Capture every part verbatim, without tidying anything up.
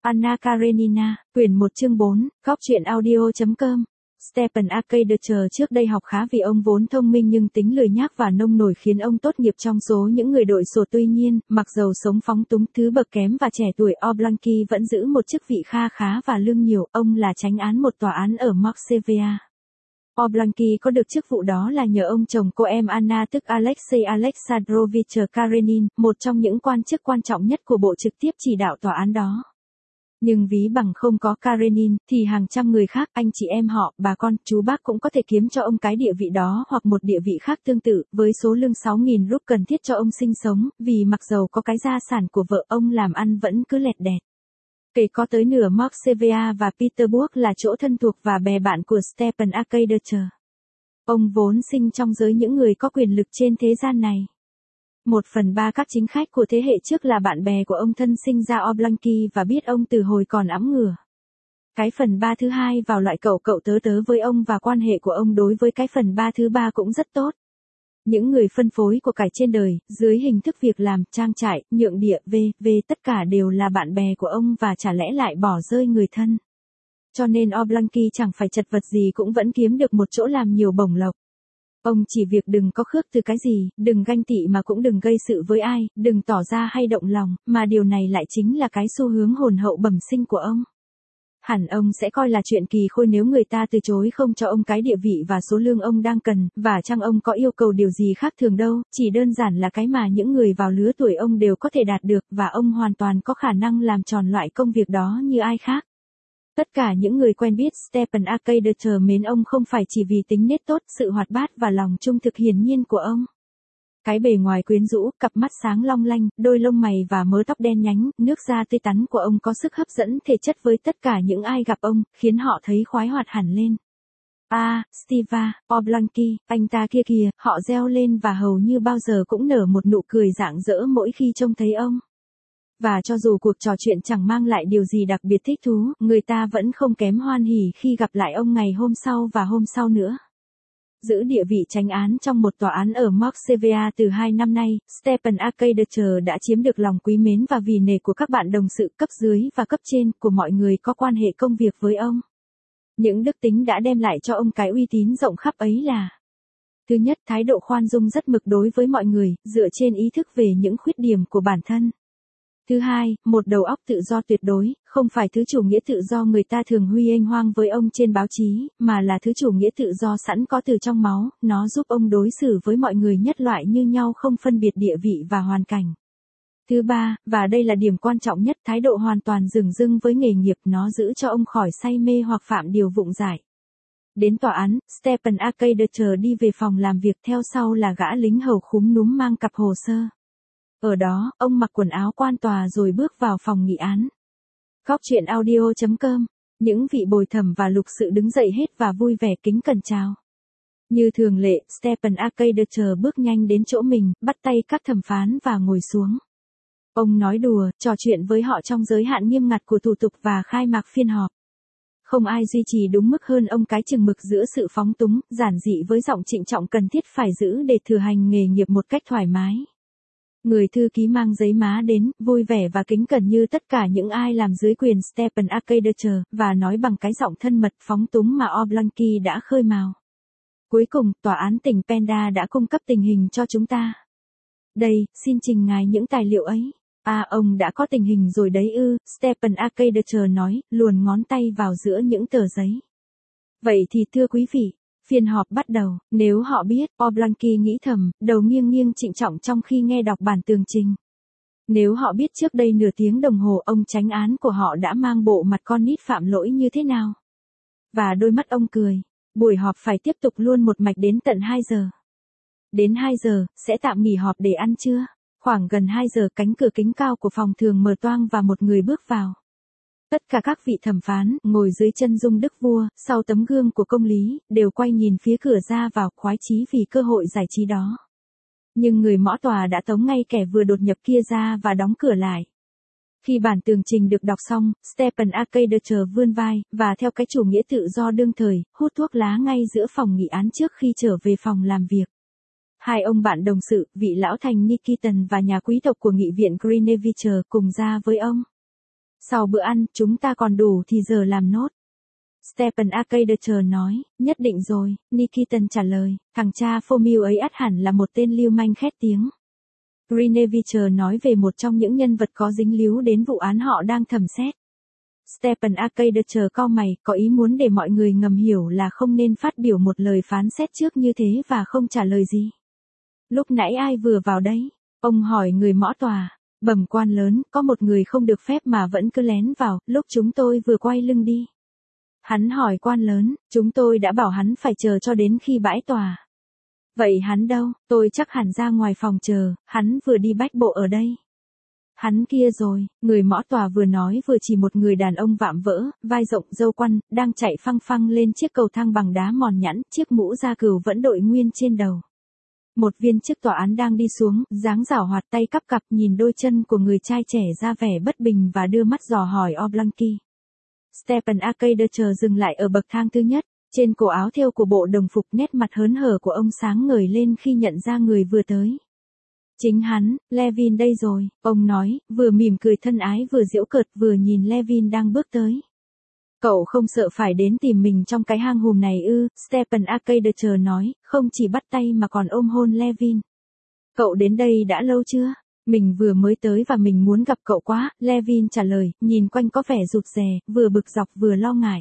Anna Karenina, quyển một chương bốn, góc truyện audio chấm com. Stepan Arkadyevich trước đây học khá vì ông vốn thông minh nhưng tính lười nhác và nông nổi khiến ông tốt nghiệp trong số những người đội sổ. Tuy nhiên, mặc dầu sống phóng túng thứ bậc kém và trẻ tuổi, Oblonsky vẫn giữ một chức vị kha khá và lương nhiều. Ông là chánh án một tòa án ở Moskva. Oblonsky có được chức vụ đó là nhờ ông chồng cô em Anna tức Alexei Alexandrovich Karenin, một trong những quan chức quan trọng nhất của bộ trực tiếp chỉ đạo tòa án đó. Nhưng ví bằng không có Karenin, thì hàng trăm người khác, anh chị em họ, bà con, chú bác cũng có thể kiếm cho ông cái địa vị đó hoặc một địa vị khác tương tự, với số lương sáu nghìn rúp cần thiết cho ông sinh sống, vì mặc dầu có cái gia sản của vợ, ông làm ăn vẫn cứ lẹt đẹt. Kể có tới nửa Moskva và Petersburg là chỗ thân thuộc và bè bạn của Stepan Arkadyevich. Ông vốn sinh trong giới những người có quyền lực trên thế gian này. Một phần ba các chính khách của thế hệ trước là bạn bè của ông thân sinh ra Oblonsky và biết ông từ hồi còn ẵm ngửa. Cái phần ba thứ hai vào loại cậu cậu tớ tớ với ông và quan hệ của ông đối với cái phần ba thứ ba cũng rất tốt. Những người phân phối của cải trên đời, dưới hình thức việc làm, trang trại, nhượng địa, vân vân tất cả đều là bạn bè của ông và chả lẽ lại bỏ rơi người thân. Cho nên Oblonsky chẳng phải chật vật gì cũng vẫn kiếm được một chỗ làm nhiều bổng lộc. Ông chỉ việc đừng có khước từ cái gì, đừng ganh tị mà cũng đừng gây sự với ai, đừng tỏ ra hay động lòng, mà điều này lại chính là cái xu hướng hồn hậu bẩm sinh của ông. Hẳn ông sẽ coi là chuyện kỳ khôi nếu người ta từ chối không cho ông cái địa vị và số lương ông đang cần, và chăng ông có yêu cầu điều gì khác thường đâu, chỉ đơn giản là cái mà những người vào lứa tuổi ông đều có thể đạt được và ông hoàn toàn có khả năng làm tròn loại công việc đó như ai khác. Tất cả những người quen biết Stepan Arkadyevich mến ông không phải chỉ vì tính nết tốt, sự hoạt bát và lòng trung thực hiển nhiên của ông. Cái bề ngoài quyến rũ, cặp mắt sáng long lanh, đôi lông mày và mớ tóc đen nhánh, nước da tươi tắn của ông có sức hấp dẫn thể chất với tất cả những ai gặp ông, khiến họ thấy khoái hoạt hẳn lên. À, Steva, Oblonsky, anh ta kia kìa, họ reo lên và hầu như bao giờ cũng nở một nụ cười rạng rỡ mỗi khi trông thấy ông. Và cho dù cuộc trò chuyện chẳng mang lại điều gì đặc biệt thích thú, người ta vẫn không kém hoan hỉ khi gặp lại ông ngày hôm sau và hôm sau nữa. Giữ địa vị chánh án trong một tòa án ở Moskva từ hai năm nay, Stepan Arkadyevich đã chiếm được lòng quý mến và vì nể của các bạn đồng sự cấp dưới và cấp trên của mọi người có quan hệ công việc với ông. Những đức tính đã đem lại cho ông cái uy tín rộng khắp ấy là: thứ nhất, thái độ khoan dung rất mực đối với mọi người, dựa trên ý thức về những khuyết điểm của bản thân. Thứ hai, một đầu óc tự do tuyệt đối, không phải thứ chủ nghĩa tự do người ta thường huy oanh hoang với ông trên báo chí, mà là thứ chủ nghĩa tự do sẵn có từ trong máu, nó giúp ông đối xử với mọi người nhất loại như nhau không phân biệt địa vị và hoàn cảnh. Thứ ba, và đây là điểm quan trọng nhất, thái độ hoàn toàn dửng dưng với nghề nghiệp, nó giữ cho ông khỏi say mê hoặc phạm điều vụng dại. Đến tòa án, Stepan Arkadyevich đi về phòng làm việc, theo sau là gã lính hầu khúm núm mang cặp hồ sơ. Ở đó, ông mặc quần áo quan tòa rồi bước vào phòng nghị án. Góc truyện audio chấm com. Những vị bồi thẩm và lục sự đứng dậy hết và vui vẻ kính cẩn chào. Như thường lệ, Stepan Arkadyevich bước nhanh đến chỗ mình, bắt tay các thẩm phán và ngồi xuống. Ông nói đùa, trò chuyện với họ trong giới hạn nghiêm ngặt của thủ tục và khai mạc phiên họp. Không ai duy trì đúng mức hơn ông cái chừng mực giữa sự phóng túng, giản dị với giọng trịnh trọng cần thiết phải giữ để thừa hành nghề nghiệp một cách thoải mái. Người thư ký mang giấy má đến, vui vẻ và kính cẩn như tất cả những ai làm dưới quyền Stepan Arkadyevich, và nói bằng cái giọng thân mật phóng túng mà Oblonsky đã khơi mào. Cuối cùng, tòa án tỉnh Penda đã cung cấp tình hình cho chúng ta. Đây, xin trình ngài những tài liệu ấy. À, ông đã có tình hình rồi đấy ư, Stepan Arkadyevich nói, luồn ngón tay vào giữa những tờ giấy. Vậy thì thưa quý vị. Phiên họp bắt đầu, nếu họ biết, Oblonsky nghĩ thầm, đầu nghiêng nghiêng trịnh trọng trong khi nghe đọc bản tường trình. Nếu họ biết trước đây nửa tiếng đồng hồ ông chánh án của họ đã mang bộ mặt con nít phạm lỗi như thế nào. Và đôi mắt ông cười, buổi họp phải tiếp tục luôn một mạch đến tận hai giờ. Đến hai giờ, sẽ tạm nghỉ họp để ăn trưa. Khoảng gần hai giờ cánh cửa kính cao của phòng thường mở toang và một người bước vào. Tất cả các vị thẩm phán, ngồi dưới chân dung đức vua, sau tấm gương của công lý, đều quay nhìn phía cửa ra vào, khoái chí vì cơ hội giải trí đó. Nhưng người mõ tòa đã tống ngay kẻ vừa đột nhập kia ra và đóng cửa lại. Khi bản tường trình được đọc xong, Stepan Arkadyevich vươn vai, và theo cái chủ nghĩa tự do đương thời, hút thuốc lá ngay giữa phòng nghị án trước khi trở về phòng làm việc. Hai ông bạn đồng sự, vị lão thành Nikitin và nhà quý tộc của nghị viện Greenwich cùng ra với ông. Sau bữa ăn, chúng ta còn đủ thì giờ làm nốt. Stephen Arcadier nói, nhất định rồi, Nikitan trả lời, thằng cha Phomil ấy ắt hẳn là một tên lưu manh khét tiếng. Greenevich nói về một trong những nhân vật có dính líu đến vụ án họ đang thẩm xét. Stephen Arcadier cau mày, có ý muốn để mọi người ngầm hiểu là không nên phát biểu một lời phán xét trước như thế và không trả lời gì. Lúc nãy ai vừa vào đấy? Ông hỏi người mõ tòa. Bẩm quan lớn, có một người không được phép mà vẫn cứ lén vào, lúc chúng tôi vừa quay lưng đi. Hắn hỏi quan lớn, chúng tôi đã bảo hắn phải chờ cho đến khi bãi tòa. Vậy hắn đâu? Tôi chắc hẳn ra ngoài phòng chờ, hắn vừa đi bách bộ ở đây. Hắn kia rồi, người mõ tòa vừa nói vừa chỉ một người đàn ông vạm vỡ, vai rộng râu quăn, đang chạy phăng phăng lên chiếc cầu thang bằng đá mòn nhẵn, chiếc mũ da cừu vẫn đội nguyên trên đầu. Một viên chức tòa án đang đi xuống, dáng giảo hoạt tay cắp cặp nhìn đôi chân của người trai trẻ ra vẻ bất bình và đưa mắt dò hỏi Oblonski. Stephen Arcadier dừng lại ở bậc thang thứ nhất, trên cổ áo thêu của bộ đồng phục nét mặt hớn hở của ông sáng ngời lên khi nhận ra người vừa tới. Chính hắn, Levin đây rồi, ông nói, vừa mỉm cười thân ái vừa giễu cợt vừa nhìn Levin đang bước tới. Cậu không sợ phải đến tìm mình trong cái hang hùm này ư, Stephen Arcadier nói, không chỉ bắt tay mà còn ôm hôn Levin. Cậu đến đây đã lâu chưa? Mình vừa mới tới và mình muốn gặp cậu quá, Levin trả lời, nhìn quanh có vẻ rụt rè, vừa bực dọc vừa lo ngại.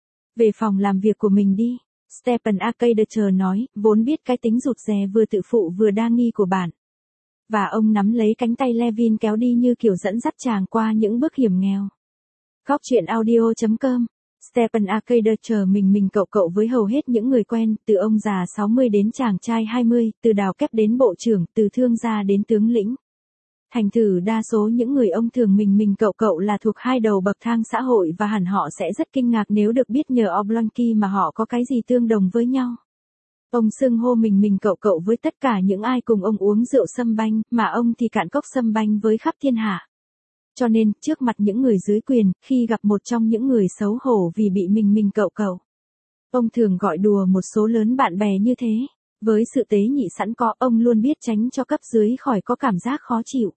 Về phòng làm việc của mình đi, Stephen Arcadier nói, vốn biết cái tính rụt rè vừa tự phụ vừa đa nghi của bạn. Và ông nắm lấy cánh tay Levin kéo đi như kiểu dẫn dắt chàng qua những bước hiểm nghèo. Góc truyện audio chấm com. Stephen Arcadier mình mình cậu cậu với hầu hết những người quen, từ ông già sáu mươi đến chàng trai hai mươi, từ đào kép đến bộ trưởng, từ thương gia đến tướng lĩnh. Thành thử đa số những người ông thường mình mình cậu cậu là thuộc hai đầu bậc thang xã hội và hẳn họ sẽ rất kinh ngạc nếu được biết nhờ Oblonski mà họ có cái gì tương đồng với nhau. Ông xưng hô mình mình cậu cậu với tất cả những ai cùng ông uống rượu sâm banh, mà ông thì cạn cốc sâm banh với khắp thiên hạ. Cho nên, trước mặt những người dưới quyền, khi gặp một trong những người xấu hổ vì bị mình mình cậu cậu, ông thường gọi đùa một số lớn bạn bè như thế. Với sự tế nhị sẵn có, ông luôn biết tránh cho cấp dưới khỏi có cảm giác khó chịu.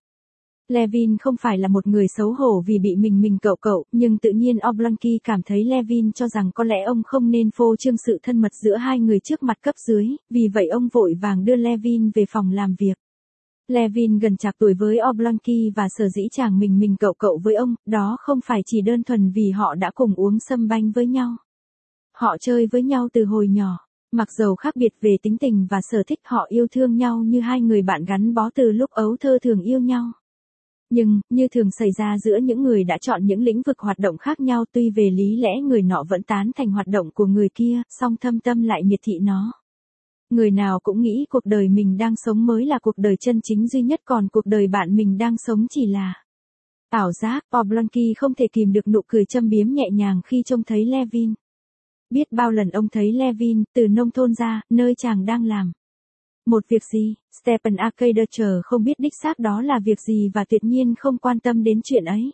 Levin không phải là một người xấu hổ vì bị mình mình cậu cậu, nhưng tự nhiên Oblonski cảm thấy Levin cho rằng có lẽ ông không nên phô trương sự thân mật giữa hai người trước mặt cấp dưới, vì vậy ông vội vàng đưa Levin về phòng làm việc. Levin gần chạc tuổi với Oblonski và sở dĩ chàng mình mình cậu cậu với ông, đó không phải chỉ đơn thuần vì họ đã cùng uống sâm banh với nhau. Họ chơi với nhau từ hồi nhỏ, mặc dầu khác biệt về tính tình và sở thích họ yêu thương nhau như hai người bạn gắn bó từ lúc ấu thơ thường yêu nhau. Nhưng, như thường xảy ra giữa những người đã chọn những lĩnh vực hoạt động khác nhau tuy về lý lẽ người nọ vẫn tán thành hoạt động của người kia, song thâm tâm lại miệt thị nó. Người nào cũng nghĩ cuộc đời mình đang sống mới là cuộc đời chân chính duy nhất còn cuộc đời bạn mình đang sống chỉ là ảo giác. Oblonski không thể kìm được nụ cười châm biếm nhẹ nhàng khi trông thấy Levin. Biết bao lần ông thấy Levin, từ nông thôn ra, nơi chàng đang làm một việc gì, Stephen Arcadier không biết đích xác đó là việc gì và tuyệt nhiên không quan tâm đến chuyện ấy.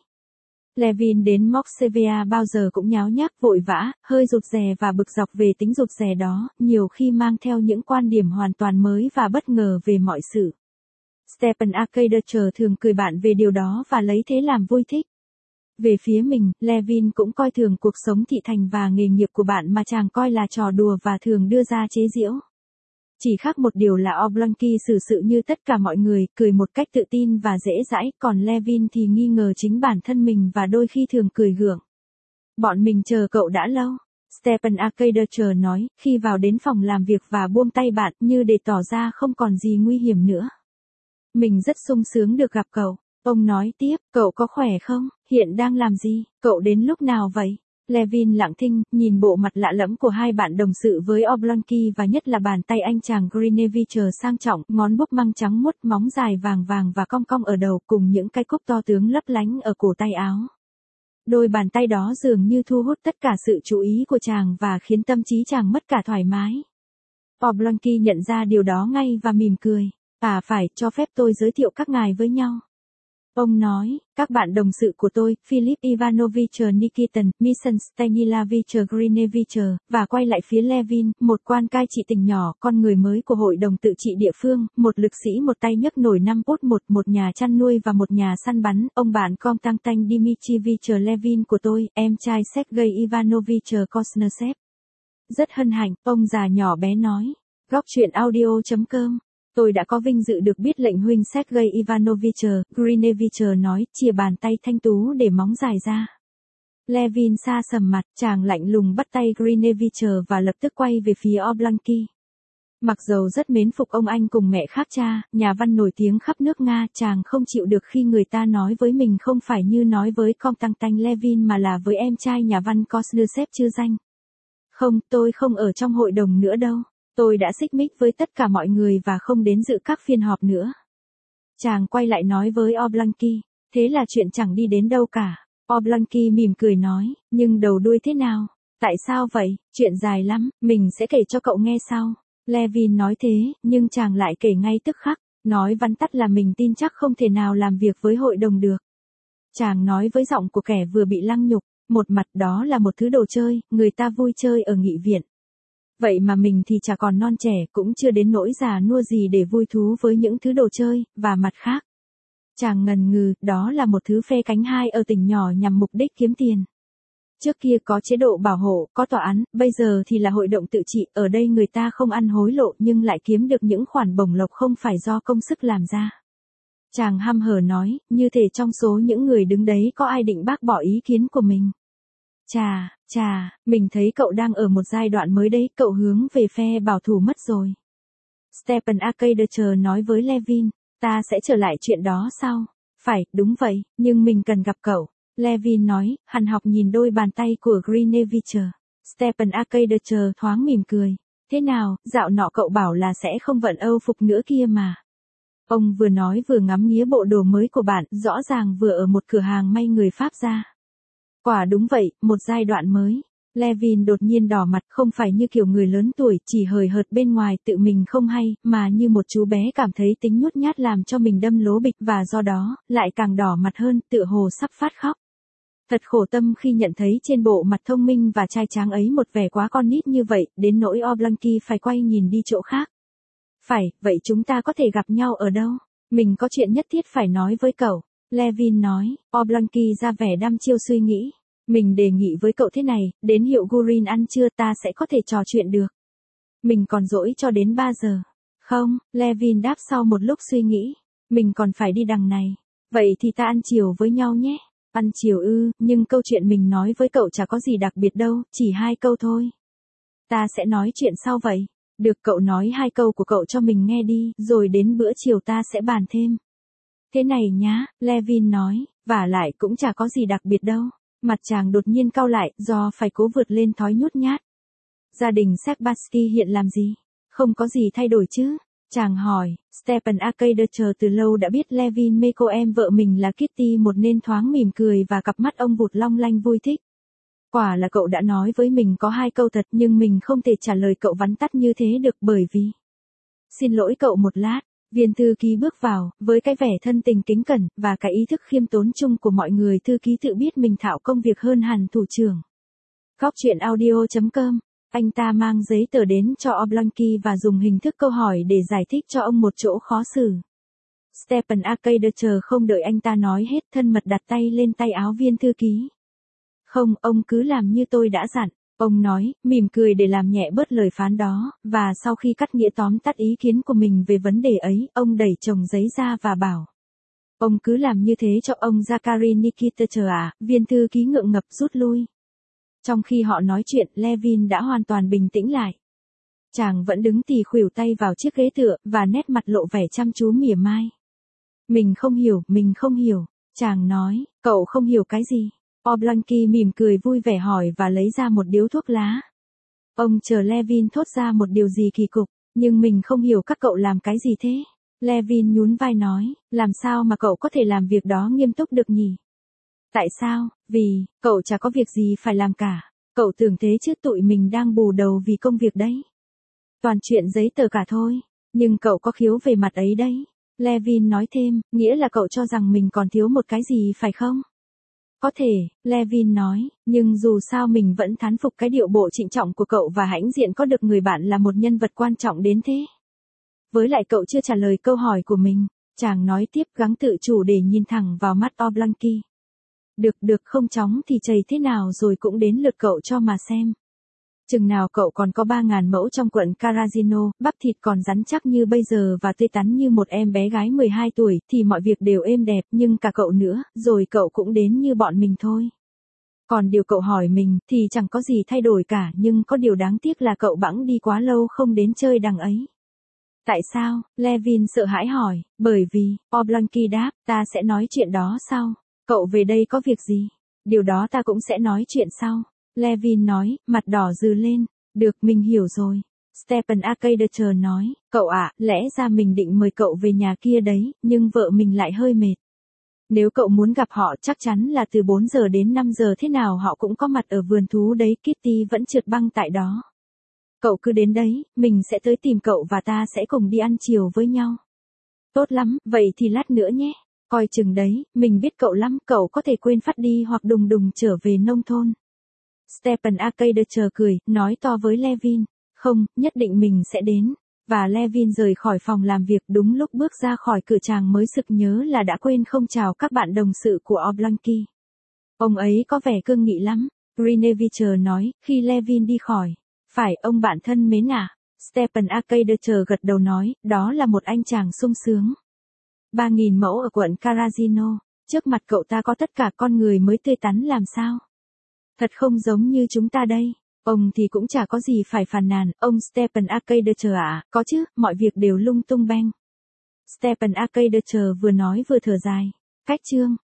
Levin đến Moksevia bao giờ cũng nháo nhác vội vã, hơi rụt rè và bực dọc về tính rụt rè đó, nhiều khi mang theo những quan điểm hoàn toàn mới và bất ngờ về mọi sự. Stephen Arcadier thường cười bạn về điều đó và lấy thế làm vui thích. Về phía mình, Levin cũng coi thường cuộc sống thị thành và nghề nghiệp của bạn mà chàng coi là trò đùa và thường đưa ra chế giễu. Chỉ khác một điều là Oblonski xử sự như tất cả mọi người, cười một cách tự tin và dễ dãi, còn Levin thì nghi ngờ chính bản thân mình và đôi khi thường cười gượng. Bọn mình chờ cậu đã lâu, Stephen Arcadier nói, khi vào đến phòng làm việc và buông tay bạn như để tỏ ra không còn gì nguy hiểm nữa. Mình rất sung sướng được gặp cậu. Ông nói tiếp, cậu có khỏe không? Hiện đang làm gì? Cậu đến lúc nào vậy? Levin lặng thinh, nhìn bộ mặt lạ lẫm của hai bạn đồng sự với Oblonski và nhất là bàn tay anh chàng Greenevich sang trọng, ngón búp măng trắng muốt, móng dài vàng vàng và cong cong ở đầu cùng những cái cúc to tướng lấp lánh ở cổ tay áo. Đôi bàn tay đó dường như thu hút tất cả sự chú ý của chàng và khiến tâm trí chàng mất cả thoải mái. Oblonski nhận ra điều đó ngay và mỉm cười. À phải, cho phép tôi giới thiệu các ngài với nhau. Ông nói, các bạn đồng sự của tôi, Philip Ivanovich Nikitin, Mission Stanilavich Grinevich, và quay lại phía Levin, một quan cai trị tỉnh nhỏ, con người mới của hội đồng tự trị địa phương, một lực sĩ một tay nhấc nổi năm pốt một, một nhà chăn nuôi và một nhà săn bắn, ông bạn Konstantin Dmitrievich Levin của tôi, em trai Sergei Ivanovich Kosnesev. Rất hân hạnh, ông già nhỏ bé nói. Góc chuyện audio chấm com. Tôi đã có vinh dự được biết lệnh huynh Sergei Ivanovich Grinevich nói, chìa bàn tay thanh tú để móng dài ra. Levin xa sầm mặt, chàng lạnh lùng bắt tay Grinevich và lập tức quay về phía Oblonsky. Mặc dầu rất mến phục ông anh cùng mẹ khác cha, nhà văn nổi tiếng khắp nước Nga, chàng không chịu được khi người ta nói với mình không phải như nói với Konstantin Levin mà là với em trai nhà văn Kosnesev chư danh. Không, tôi không ở trong hội đồng nữa đâu. Tôi đã xích mích với tất cả mọi người và không đến dự các phiên họp nữa. Chàng quay lại nói với Oblonsky, thế là chuyện chẳng đi đến đâu cả. Oblonsky mỉm cười nói, nhưng đầu đuôi thế nào? Tại sao vậy? Chuyện dài lắm, mình sẽ kể cho cậu nghe sau. Levin nói thế, nhưng chàng lại kể ngay tức khắc, nói vắn tắt là mình tin chắc không thể nào làm việc với hội đồng được. Chàng nói với giọng của kẻ vừa bị lăng nhục, một mặt đó là một thứ đồ chơi, người ta vui chơi ở nghị viện. Vậy mà mình thì chả còn non trẻ, cũng chưa đến nỗi già nua gì để vui thú với những thứ đồ chơi, và mặt khác. Chàng ngần ngừ, đó là một thứ phe cánh hai ở tỉnh nhỏ nhằm mục đích kiếm tiền. Trước kia có chế độ bảo hộ, có tòa án, bây giờ thì là hội đồng tự trị, ở đây người ta không ăn hối lộ nhưng lại kiếm được những khoản bổng lộc không phải do công sức làm ra. Chàng hăm hở nói, như thể trong số những người đứng đấy có ai định bác bỏ ý kiến của mình. Chà, chà, mình thấy cậu đang ở một giai đoạn mới đấy, cậu hướng về phe bảo thủ mất rồi. Stepan Arkadyevich nói với Levin, ta sẽ trở lại chuyện đó sau. Phải, đúng vậy, nhưng mình cần gặp cậu. Levin nói, hằn học nhìn đôi bàn tay của Grinevich. Stepan Arkadyevich thoáng mỉm cười. Thế nào, dạo nọ cậu bảo là sẽ không vận Âu phục nữa kia mà. Ông vừa nói vừa ngắm nghía bộ đồ mới của bạn, rõ ràng vừa ở một cửa hàng may người Pháp ra. Quả đúng vậy, một giai đoạn mới. Levin đột nhiên đỏ mặt, không phải như kiểu người lớn tuổi, chỉ hời hợt bên ngoài tự mình không hay, mà như một chú bé cảm thấy tính nhút nhát làm cho mình đâm lố bịch và do đó, lại càng đỏ mặt hơn, tựa hồ sắp phát khóc. Thật khổ tâm khi nhận thấy trên bộ mặt thông minh và trai tráng ấy một vẻ quá con nít như vậy, đến nỗi Oblonsky phải quay nhìn đi chỗ khác. Phải, vậy chúng ta có thể gặp nhau ở đâu? Mình có chuyện nhất thiết phải nói với cậu. Levin nói, Oblonsky ra vẻ đăm chiêu suy nghĩ. Mình đề nghị với cậu thế này, đến hiệu Gurin ăn trưa ta sẽ có thể trò chuyện được. Mình còn dỗi cho đến ba giờ. Không, Levin đáp sau một lúc suy nghĩ. Mình còn phải đi đằng này. Vậy thì ta ăn chiều với nhau nhé. Ăn chiều ư, nhưng câu chuyện mình nói với cậu chả có gì đặc biệt đâu, chỉ hai câu thôi. Ta sẽ nói chuyện sau vậy. Được, cậu nói hai câu của cậu cho mình nghe đi, rồi đến bữa chiều ta sẽ bàn thêm. Thế này nhá, Levin nói, vả lại cũng chả có gì đặc biệt đâu. Mặt chàng đột nhiên cau lại, do phải cố vượt lên thói nhút nhát. Gia đình Sebastian hiện làm gì? Không có gì thay đổi chứ? Chàng hỏi, Stepan Arkadyevich từ lâu đã biết Levin mê cô em vợ mình là Kitty một nên thoáng mỉm cười và cặp mắt ông vụt long lanh vui thích. Quả là cậu đã nói với mình có hai câu thật nhưng mình không thể trả lời cậu vắn tắt như thế được bởi vì... Xin lỗi cậu một lát. Viên thư ký bước vào, với cái vẻ thân tình kính cẩn, và cái ý thức khiêm tốn chung của mọi người thư ký tự biết mình thạo công việc hơn hẳn thủ trưởng. Góc chuyện audio chấm com. Anh ta mang giấy tờ đến cho Oblonsky và dùng hình thức câu hỏi để giải thích cho ông một chỗ khó xử. Stepan Arkadyevich không đợi anh ta nói hết thân mật đặt tay lên tay áo viên thư ký. Không, ông cứ làm như tôi đã dặn. Ông nói, mỉm cười để làm nhẹ bớt lời phán đó, và sau khi cắt nghĩa tóm tắt ý kiến của mình về vấn đề ấy, ông đẩy chồng giấy ra và bảo. Ông cứ làm như thế cho ông Zakary Nikitich à, viên thư ký ngượng ngập rút lui. Trong khi họ nói chuyện, Levin đã hoàn toàn bình tĩnh lại. Chàng vẫn đứng tì khuỷu tay vào chiếc ghế tựa, và nét mặt lộ vẻ chăm chú mỉa mai. Mình không hiểu, mình không hiểu, chàng nói, cậu không hiểu cái gì? Oblonsky mỉm cười vui vẻ hỏi và lấy ra một điếu thuốc lá. Ông chờ Levin thốt ra một điều gì kỳ cục, nhưng mình không hiểu các cậu làm cái gì thế. Levin nhún vai nói, làm sao mà cậu có thể làm việc đó nghiêm túc được nhỉ? Tại sao? Vì, cậu chả có việc gì phải làm cả. Cậu tưởng thế chứ tụi mình đang bù đầu vì công việc đấy. Toàn chuyện giấy tờ cả thôi, nhưng cậu có khiếu về mặt ấy đấy. Levin nói thêm, nghĩa là cậu cho rằng mình còn thiếu một cái gì phải không? Có thể, Levin nói, nhưng dù sao mình vẫn thán phục cái điệu bộ trịnh trọng của cậu và hãnh diện có được người bạn là một nhân vật quan trọng đến thế. Với lại cậu chưa trả lời câu hỏi của mình, chàng nói tiếp gắng tự chủ để nhìn thẳng vào mắt Oblonski. Được được không chóng thì chảy thế nào rồi cũng đến lượt cậu cho mà xem. Chừng nào cậu còn có ba ngàn mẫu trong quận Carragino, bắp thịt còn rắn chắc như bây giờ và tươi tắn như một em bé gái mười hai tuổi, thì mọi việc đều êm đẹp, nhưng cả cậu nữa, rồi cậu cũng đến như bọn mình thôi. Còn điều cậu hỏi mình, thì chẳng có gì thay đổi cả, nhưng có điều đáng tiếc là cậu bẵng đi quá lâu không đến chơi đằng ấy. Tại sao? Levin sợ hãi hỏi, bởi vì, Oblonski đáp, ta sẽ nói chuyện đó sau. Cậu về đây có việc gì? Điều đó ta cũng sẽ nói chuyện sau. Levin nói, mặt đỏ dừ lên. Được, mình hiểu rồi. Stephen Arcadier nói, cậu ạ, lẽ ra mình định mời cậu về nhà kia đấy, nhưng vợ mình lại hơi mệt. Nếu cậu muốn gặp họ chắc chắn là từ bốn giờ đến năm giờ thế nào họ cũng có mặt ở vườn thú đấy, Kitty vẫn trượt băng tại đó. Cậu cứ đến đấy, mình sẽ tới tìm cậu và ta sẽ cùng đi ăn chiều với nhau. Tốt lắm, vậy thì lát nữa nhé. Coi chừng đấy, mình biết cậu lắm, cậu có thể quên phát đi hoặc đùng đùng trở về nông thôn. Stephen Arcadier cười, nói to với Levin, không, nhất định mình sẽ đến. Và Levin rời khỏi phòng làm việc, đúng lúc bước ra khỏi cửa chàng mới sực nhớ là đã quên không chào các bạn đồng sự của Oblonski. Ông ấy có vẻ cương nghị lắm, Greenevich nói, khi Levin đi khỏi. Phải, ông bạn thân mến à? Stephen Arcadier gật đầu nói, đó là một anh chàng sung sướng. Ba nghìn mẫu ở quận Carragino, trước mặt cậu ta có tất cả con người mới tươi tắn làm sao? Thật không giống như chúng ta đây. Ông thì cũng chả có gì phải phàn nàn, ông Stephen Arcadier ạ, có chứ, mọi việc đều lung tung beng. Stephen Arcadier vừa nói vừa thở dài. Cách chương